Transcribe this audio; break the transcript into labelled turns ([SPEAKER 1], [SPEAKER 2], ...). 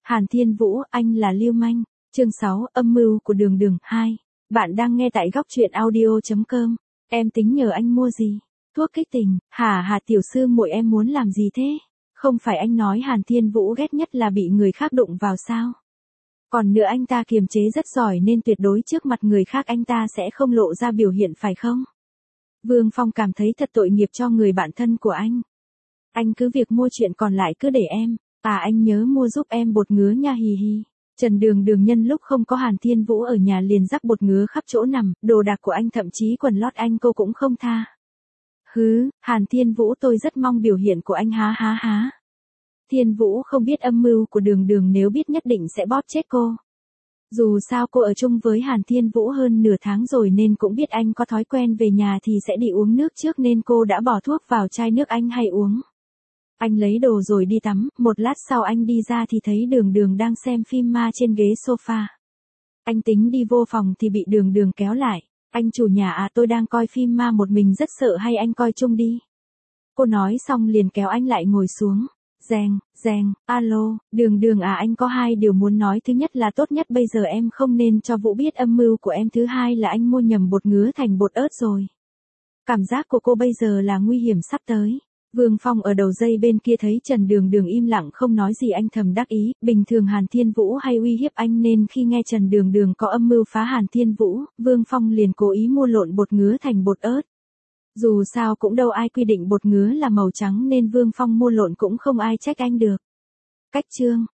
[SPEAKER 1] Hàn Thiên Vũ, anh là lưu manh. Chương 6, âm mưu của Đường Đường 2. Bạn đang nghe tại góc truyện audio.com. Em tính nhờ anh mua gì? Thuốc kích tình. Hà tiểu sư muội, em muốn làm gì thế? Không phải anh nói Hàn Thiên Vũ ghét nhất là bị người khác đụng vào sao? Còn nữa, anh ta kiềm chế rất giỏi nên tuyệt đối trước mặt người khác anh ta sẽ không lộ ra biểu hiện, phải không? Vương Phong cảm thấy thật tội nghiệp cho người bạn thân của anh. Anh cứ việc mua, chuyện còn lại cứ để em. Anh nhớ mua giúp em bột ngứa nha, hì hì. Trần Đường Đường nhân lúc không có Hàn Thiên Vũ ở nhà liền rắc bột ngứa khắp chỗ nằm, đồ đạc của anh, thậm chí quần lót anh cô cũng không tha. Hàn Thiên Vũ, tôi rất mong biểu hiện của anh, há. Thiên Vũ không biết âm mưu của Đường Đường, nếu biết nhất định sẽ bóp chết cô. Dù sao cô ở chung với Hàn Thiên Vũ hơn nửa tháng rồi nên cũng biết anh có thói quen về nhà thì sẽ đi uống nước trước nên cô đã bỏ thuốc vào chai nước anh hay uống. Anh lấy đồ rồi đi tắm, một lát sau anh đi ra thì thấy Đường Đường đang xem phim ma trên ghế sofa. Anh tính đi vô phòng thì bị Đường Đường kéo lại. Anh chủ nhà tôi đang coi phim ma một mình rất sợ, hay anh coi chung đi. Cô nói xong liền kéo anh lại ngồi xuống. Reng, alo, Đường Đường anh có hai điều muốn nói. Thứ nhất là tốt nhất bây giờ em không nên cho Vũ biết âm mưu của em. Thứ hai là anh mua nhầm bột ngứa thành bột ớt rồi. Cảm giác của cô bây giờ là nguy hiểm sắp tới. Vương Phong ở đầu dây bên kia thấy Trần Đường Đường im lặng không nói gì, anh thầm đắc ý, bình thường Hàn Thiên Vũ hay uy hiếp anh nên khi nghe Trần Đường Đường có âm mưu phá Hàn Thiên Vũ, Vương Phong liền cố ý mua lộn bột ngứa thành bột ớt. Dù sao cũng đâu ai quy định bột ngứa là màu trắng nên Vương Phong mua lộn cũng không ai trách anh được. Cách chương